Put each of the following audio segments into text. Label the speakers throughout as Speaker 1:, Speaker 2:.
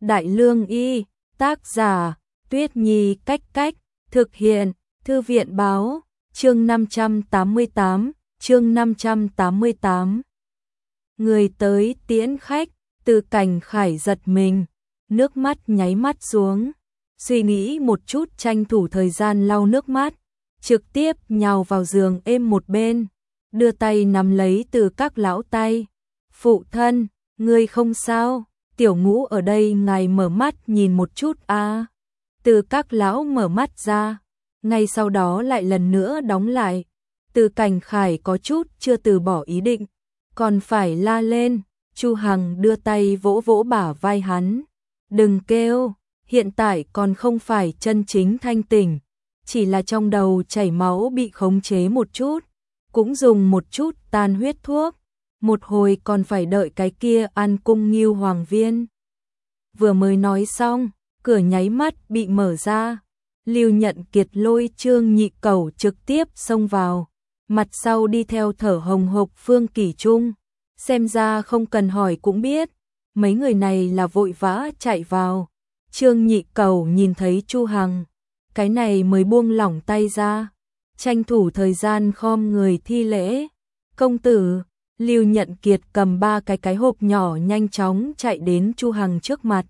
Speaker 1: Đại Lương Y, tác giả, Tuyết Nhi Cách Cách, thực hiện, Thư viện Báo, chương 588, chương 588. Người tới tiễn khách, Từ Cảnh Khải giật mình, nước mắt nháy mắt xuống, suy nghĩ một chút tranh thủ thời gian lau nước mắt, trực tiếp nhào vào giường êm một bên, đưa tay nắm lấy Từ Các lão tay. Phụ thân, ngươi không sao, Tiểu Ngũ ở đây ngài mở mắt nhìn một chút a. Từ Các lão mở mắt ra, ngay sau đó lại lần nữa đóng lại. Từ Cảnh Khải có chút chưa từ bỏ ý định, còn phải la lên. Chu Hằng đưa tay vỗ vỗ bả vai hắn. Đừng kêu, hiện tại còn không phải chân chính thanh tỉnh, chỉ là trong đầu chảy máu bị khống chế một chút, cũng dùng một chút tan huyết thuốc, một hồi còn phải đợi cái kia An Cung Ngưu Hoàng viên. Vừa mới nói xong, cửa nháy mắt bị mở ra, Lưu Nhận Kiệt lôi Trương Nhị Cẩu trực tiếp xông vào, mặt sau đi theo thở hồng hộc Phương Kỷ Trung, xem ra không cần hỏi cũng biết, mấy người này là vội vã chạy vào. Trương Nhị Cẩu nhìn thấy Chu Hằng, cái này mới buông lỏng tay ra, tranh thủ thời gian khom người thi lễ. Công tử. Lưu Nhận Kiệt cầm ba cái hộp nhỏ nhanh chóng chạy đến Chu Hằng trước mặt,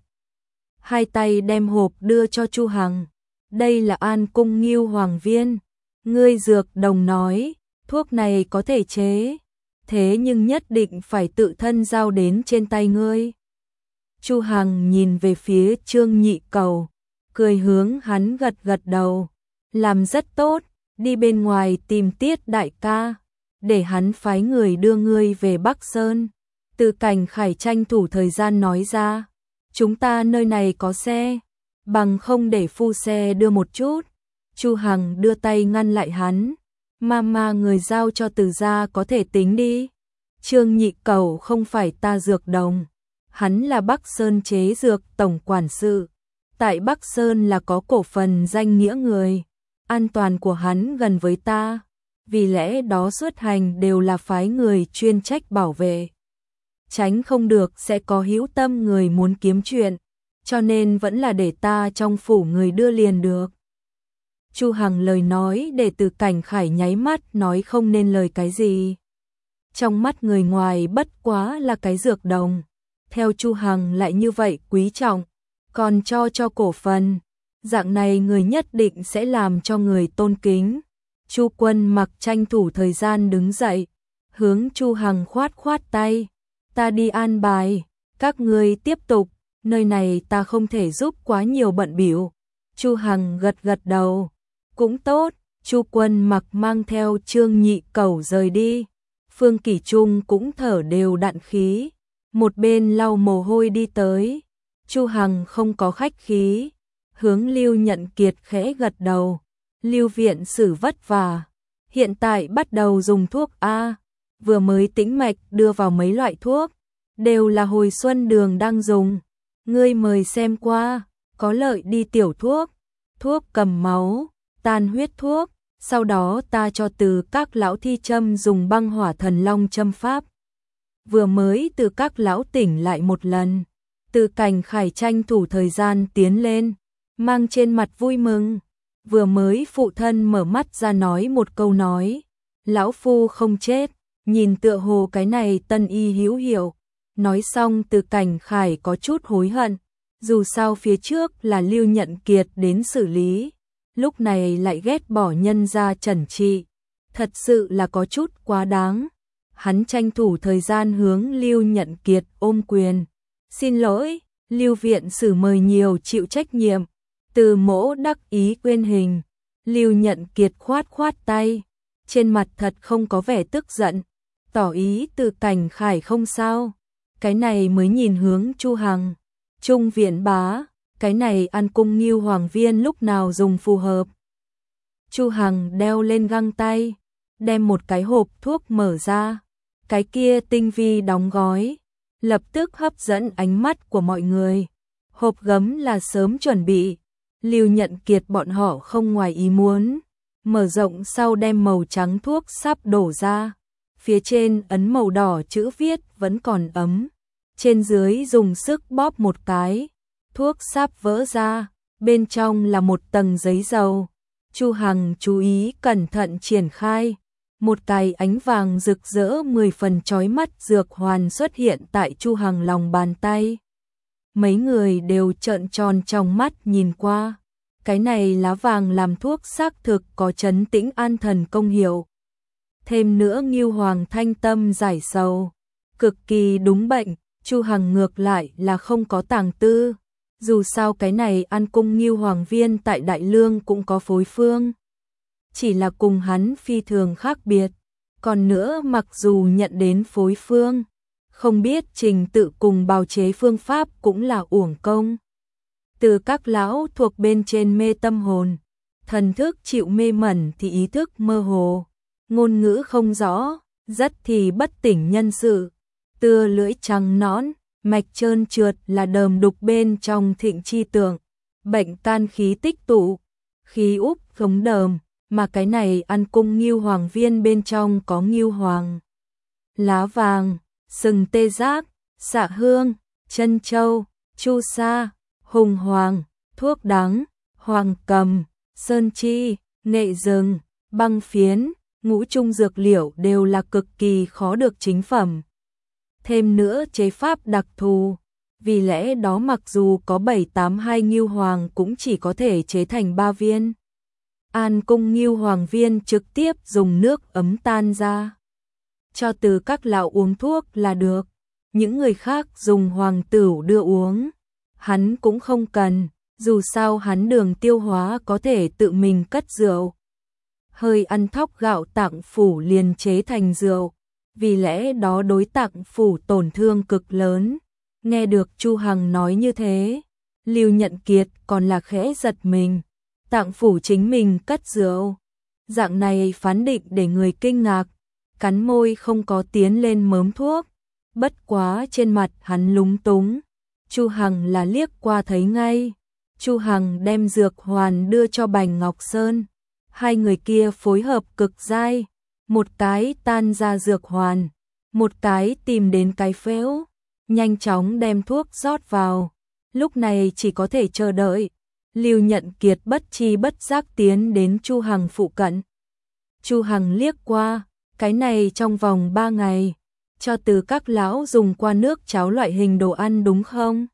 Speaker 1: hai tay đem hộp đưa cho Chu Hằng. Đây là An Cung Ngưu Hoàng viên, ngươi dược đồng nói, thuốc này có thể chế, thế nhưng nhất định phải tự thân giao đến trên tay ngươi. Chu Hằng nhìn về phía Trương Nhị Cẩu, cười hướng hắn gật gật đầu, làm rất tốt, đi bên ngoài tìm Tiết đại ca, để hắn phái người đưa ngươi về Bắc Sơn. Từ Cảnh Khải tranh thủ thời gian nói ra, chúng ta nơi này có xe, bằng không để phu xe đưa một chút. Chu Hằng đưa tay ngăn lại hắn, mama người giao cho Từ gia có thể tính đi. Trương Nhị Cẩu không phải ta dược đồng, hắn là Bắc Sơn chế dược tổng quản sự, tại Bắc Sơn là có cổ phần danh nghĩa người, an toàn của hắn gần với ta, vì lẽ đó xuất hành đều là phái người chuyên trách bảo vệ, tránh không được sẽ có hữu tâm người muốn kiếm chuyện, cho nên vẫn là để ta trong phủ người đưa liền được. Chu Hằng lời nói để Từ Cảnh Khải nháy mắt nói không nên lời cái gì. Trong mắt người ngoài bất quá là cái dược đồng, theo Chu Hằng lại như vậy quý trọng, còn cho cổ phần, dạng này người nhất định sẽ làm cho người tôn kính. Chu Quân Mặc tranh thủ thời gian đứng dậy, hướng Chu Hằng khoát khoát tay, ta đi an bài, các ngươi tiếp tục, nơi này ta không thể giúp quá nhiều bận bịu. Chu Hằng gật gật đầu, cũng tốt. Chu Quân Mặc mang theo Trương Nhị Cẩu rời đi, Phương Kỷ Trung cũng thở đều đặn khí, một bên lau mồ hôi đi tới. Chu Hằng không có khách khí, hướng Lưu Nhận Kiệt khẽ gật đầu. Lưu viện sử vất vả, hiện tại bắt đầu dùng thuốc A, vừa mới tĩnh mạch đưa vào mấy loại thuốc, đều là hồi xuân đường đang dùng, ngươi mời xem qua, có lợi đi tiểu thuốc, thuốc cầm máu, tan huyết thuốc, sau đó ta cho Từ Các lão thi châm dùng băng hỏa thần long châm pháp. Vừa mới Từ Các lão tỉnh lại một lần, Từ Cảnh Khải tranh thủ thời gian tiến lên, mang trên mặt vui mừng. Vừa mới phụ thân mở mắt ra nói một câu nói, lão phu không chết, nhìn tựa hồ cái này tân y hữu hiệu. Nói xong Từ Cảnh Khải có chút hối hận, dù sao phía trước là Lưu Nhận Kiệt đến xử lý, lúc này lại ghét bỏ nhân ra trần trị, thật sự là có chút quá đáng. Hắn tranh thủ thời gian hướng Lưu Nhận Kiệt ôm quyền, xin lỗi, Lưu viện sử mời nhiều chịu trách nhiệm. Từ Mỗ đắc ý quên hình, Lưu Nhận Kiệt khoát khoát tay, trên mặt thật không có vẻ tức giận, tỏ ý Từ Cảnh Khải không sao. Cái này mới nhìn hướng Chu Hằng, Trung viện bá, cái này An Cung Ngưu Hoàng viên lúc nào dùng phù hợp. Chu Hằng đeo lên găng tay, đem một cái hộp thuốc mở ra, cái kia tinh vi đóng gói, lập tức hấp dẫn ánh mắt của mọi người. Hộp gấm là sớm chuẩn bị, Lưu Nhận Kiệt bọn họ không ngoài ý muốn, mở rộng sau đem màu trắng thuốc sắp đổ ra, phía trên ấn màu đỏ chữ viết vẫn còn ấm, trên dưới dùng sức bóp một cái, thuốc sắp vỡ ra, bên trong là một tầng giấy dầu. Chu Hằng chú ý cẩn thận triển khai, một cái ánh vàng rực rỡ 10 phần chói mắt dược hoàn xuất hiện tại Chu Hằng lòng bàn tay. Mấy người đều trợn tròn trong mắt nhìn qua. Cái này lá vàng làm thuốc xác thực có trấn tĩnh an thần công hiệu. Thêm nữa Ngưu Hoàng thanh tâm giải sầu, cực kỳ đúng bệnh. Chu Hằng ngược lại là không có tàng tư. Dù sao cái này An Cung Ngưu Hoàng viên tại Đại Lương cũng có phối phương. Chỉ là cùng hắn phi thường khác biệt. Còn nữa mặc dù nhận đến phối phương, không biết trình tự cùng bào chế phương pháp cũng là uổng công. Từ các lão thuộc bên trên mê tâm hồn, thần thức chịu mê mẩn thì ý thức mơ hồ, ngôn ngữ không rõ, rất thì bất tỉnh nhân sự. Tưa lưỡi trắng nõn, mạch trơn trượt là đờm đục bên trong thịnh chi tượng, bệnh can khí tích tụ, khí úp khống đờm, mà cái này An Cung Ngưu Hoàng viên bên trong có Ngưu Hoàng, lá vàng, sừng tê giác, xạ hương, chân châu, chu sa, hùng hoàng, thuốc đắng, hoàng cầm, sơn chi, nghệ rừng, băng phiến, ngũ trung dược liệu đều là cực kỳ khó được chính phẩm. Thêm nữa chế pháp đặc thù, vì lẽ đó mặc dù có 782 Ngưu Hoàng cũng chỉ có thể chế thành 3 viên. An Cung Ngưu Hoàng viên trực tiếp dùng nước ấm tan ra, cho từ các lão uống thuốc là được. Những người khác dùng hoàng tửu đưa uống, hắn cũng không cần, dù sao hắn đường tiêu hóa có thể tự mình cất rượu. Hơi ăn thóc gạo Tạng Phủ liền chế thành rượu, vì lẽ đó đối Tạng Phủ tổn thương cực lớn. Nghe được Chu Hằng nói như thế, Lưu Nhận Kiệt còn là khẽ giật mình. Tạng Phủ chính mình cất rượu, dạng này phán định để người kinh ngạc, cắn môi không có tiến lên mớm thuốc. Bất quá trên mặt hắn lúng túng, Chu Hằng là liếc qua thấy ngay. Chu Hằng đem dược hoàn đưa cho Bành Ngọc Sơn, hai người kia phối hợp cực dai, một cái tan ra dược hoàn, một cái tìm đến cái phễu, nhanh chóng đem thuốc rót vào. Lúc này chỉ có thể chờ đợi. Lưu Nhận Kiệt bất chi bất giác tiến đến Chu Hằng phụ cận. Chu Hằng liếc qua, cái này trong vòng 3 ngày, cho từ các lão dùng qua nước cháo loại hình đồ ăn đúng không?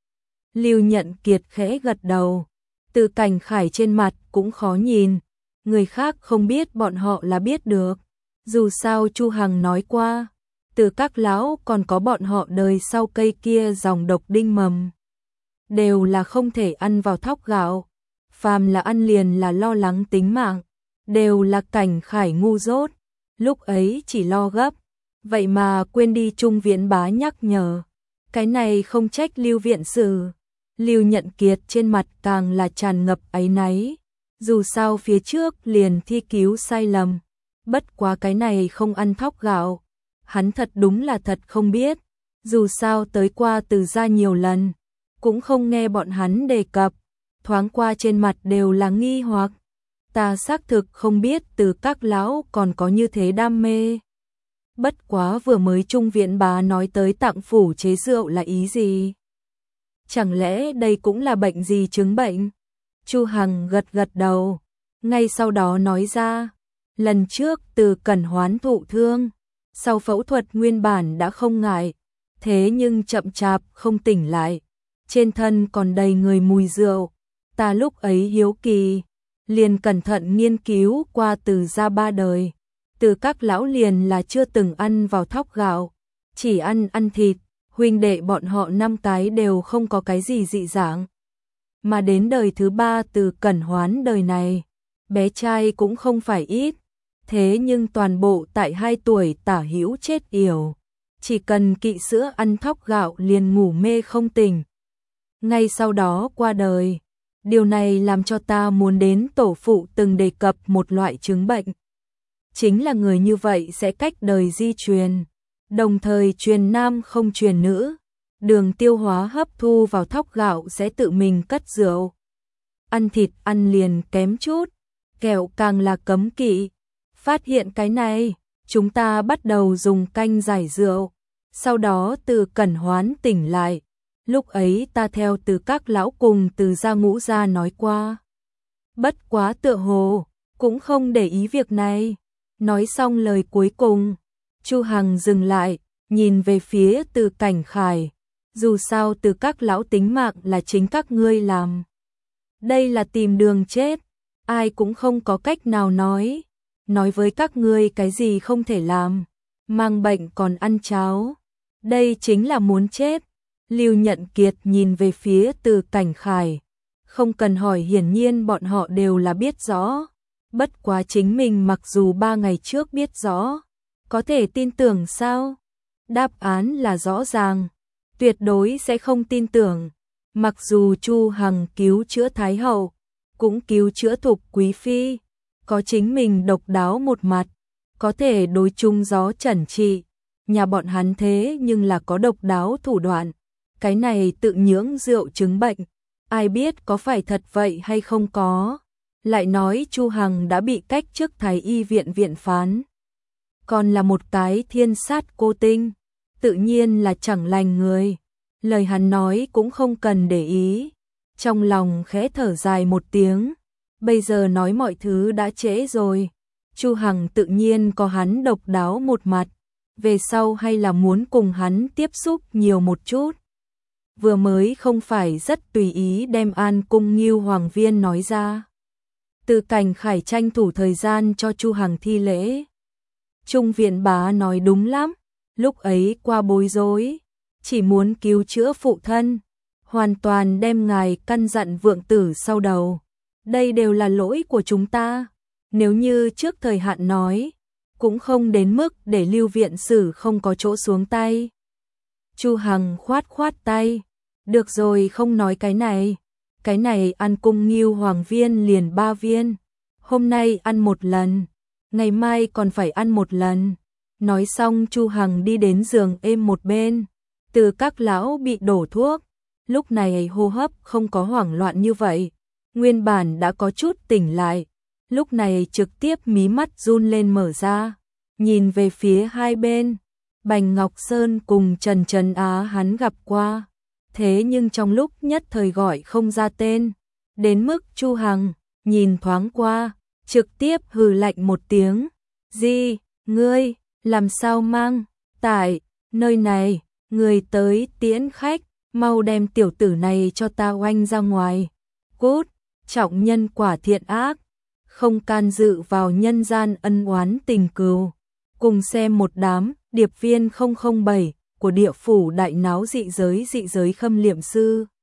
Speaker 1: Lưu Nhận Kiệt khẽ gật đầu, Từ Cảnh Khải trên mặt cũng khó nhìn, người khác không biết bọn họ là biết được. Dù sao Chu Hằng nói qua, từ các lão còn có bọn họ đời sau cây kia dòng độc đinh mầm, đều là không thể ăn vào thóc gạo, phàm là ăn liền là lo lắng tính mạng, đều là Cảnh Khải ngu dốt, lúc ấy chỉ lo gấp, vậy mà quên đi Trung Viễn Bá nhắc nhở, cái này không trách Lưu viện sử. Lưu Nhận Kiệt trên mặt càng là tràn ngập áy náy, dù sao phía trước liền thi cứu sai lầm, bất quá cái này không ăn thóc gạo, hắn thật đúng là thật không biết, dù sao tới qua Từ gia nhiều lần, cũng không nghe bọn hắn đề cập, thoáng qua trên mặt đều là nghi hoặc. Ta xác thực không biết Từ các lão còn có như thế đam mê. Bất quá vừa mới Trung Viễn Bá nói tới Tạng Phủ chế rượu là ý gì? Chẳng lẽ đây cũng là bệnh gì chứng bệnh? Chu Hằng gật gật đầu, ngay sau đó nói ra, lần trước Từ Cẩn Hoán thụ thương, sau phẫu thuật nguyên bản đã không ngại, thế nhưng chậm chạp không tỉnh lại, trên thân còn đầy người mùi rượu, ta lúc ấy hiếu kỳ, liền cẩn thận nghiên cứu qua Từ gia 3 đời, Từ các lão liền là chưa từng ăn vào thóc gạo, chỉ ăn thịt, huynh đệ bọn họ 5 cái đều không có cái gì dị dạng. Mà đến đời thứ 3 Từ Cẩn Hoán đời này, bé trai cũng không phải ít, thế nhưng toàn bộ tại 2 tuổi tả hữu chết yểu, chỉ cần kỵ sữa ăn thóc gạo liền ngủ mê không tỉnh. Ngay sau đó qua đời, điều này làm cho ta muốn đến tổ phụ từng đề cập một loại chứng bệnh. Chính là người như vậy sẽ cách đời di truyền, đồng thời truyền nam không truyền nữ, đường tiêu hóa hấp thu vào thóc gạo sẽ tự mình cất rượu. Ăn thịt ăn liền kém chút, kẹo càng là cấm kỵ. Phát hiện cái này, chúng ta bắt đầu dùng canh giải rượu, sau đó Từ Cẩn Hoán tỉnh lại, lúc ấy ta theo Từ các lão cùng Từ gia Ngũ gia nói qua. Bất quá tựa hồ cũng không để ý việc này. Nói xong lời cuối cùng, Chu Hằng dừng lại, nhìn về phía Từ Cảnh Khải. Dù sao Từ các lão tính mạng là chính các ngươi làm. Đây là tìm đường chết, ai cũng không có cách nào nói với các ngươi cái gì không thể làm, mang bệnh còn ăn cháo, đây chính là muốn chết. Lưu Nhận Kiệt nhìn về phía Từ Cảnh Khải, không cần hỏi hiển nhiên bọn họ đều là biết rõ, bất quá chính mình mặc dù 3 ngày trước biết rõ, có thể tin tưởng sao? Đáp án là rõ ràng, tuyệt đối sẽ không tin tưởng. Mặc dù Chu Hằng cứu chữa Thái hậu, cũng cứu chữa Thục quý phi, có chính mình độc đáo một mặt, có thể đối chung gió trần trị, nhà bọn hắn thế nhưng là có độc đáo thủ đoạn, cái này tự nhưỡng rượu chứng bệnh, ai biết có phải thật vậy hay không có. Lại nói Chu Hằng đã bị cách chức Thái y viện viện phán, còn là một cái thiên sát cô tinh, tự nhiên là chẳng lành người. Lời hắn nói cũng không cần để ý, trong lòng khẽ thở dài một tiếng, bây giờ nói mọi thứ đã trễ rồi. Chu Hằng tự nhiên có hắn độc đáo một mặt, về sau hay là muốn cùng hắn tiếp xúc nhiều một chút. Vừa mới không phải rất tùy ý đem An Cung Ngưu Hoàng Viên nói ra. Từ Cảnh Khải tranh thủ thời gian cho Chu Hằng thi lễ. Trung viện bá nói đúng lắm, lúc ấy qua bối rối, chỉ muốn cứu chữa phụ thân, hoàn toàn đem ngài căn dặn vượng tử sau đầu. Đây đều là lỗi của chúng ta, nếu như trước thời hạn nói, cũng không đến mức để Lưu viện sử không có chỗ xuống tay. Chu Hằng khoát khoát tay, được rồi không nói cái này An Cung Ngưu Hoàng Viên liền 3 viên, hôm nay ăn một lần, ngày mai còn phải ăn một lần. Nói xong Chu Hằng đi đến giường êm một bên, Từ các lão bị đổ thuốc, lúc này hô hấp không có hoảng loạn như vậy, nguyên bản đã có chút tỉnh lại, lúc này trực tiếp mí mắt run lên mở ra, nhìn về phía hai bên. Bành Ngọc Sơn cùng Trần Trần Á hắn gặp qua, thế nhưng trong lúc nhất thời gọi không ra tên, đến mức Chu Hằng nhìn thoáng qua, trực tiếp hừ lạnh một tiếng, "Gì, ngươi làm sao mang tại nơi này, người tới tiễn khách, mau đem tiểu tử này cho ta oanh ra ngoài." Cút, trọng nhân quả thiện ác, không can dự vào nhân gian ân oán tình cừu. Cùng xem một đám điệp viên 007 của địa phủ đại náo dị giới khâm liệm sư.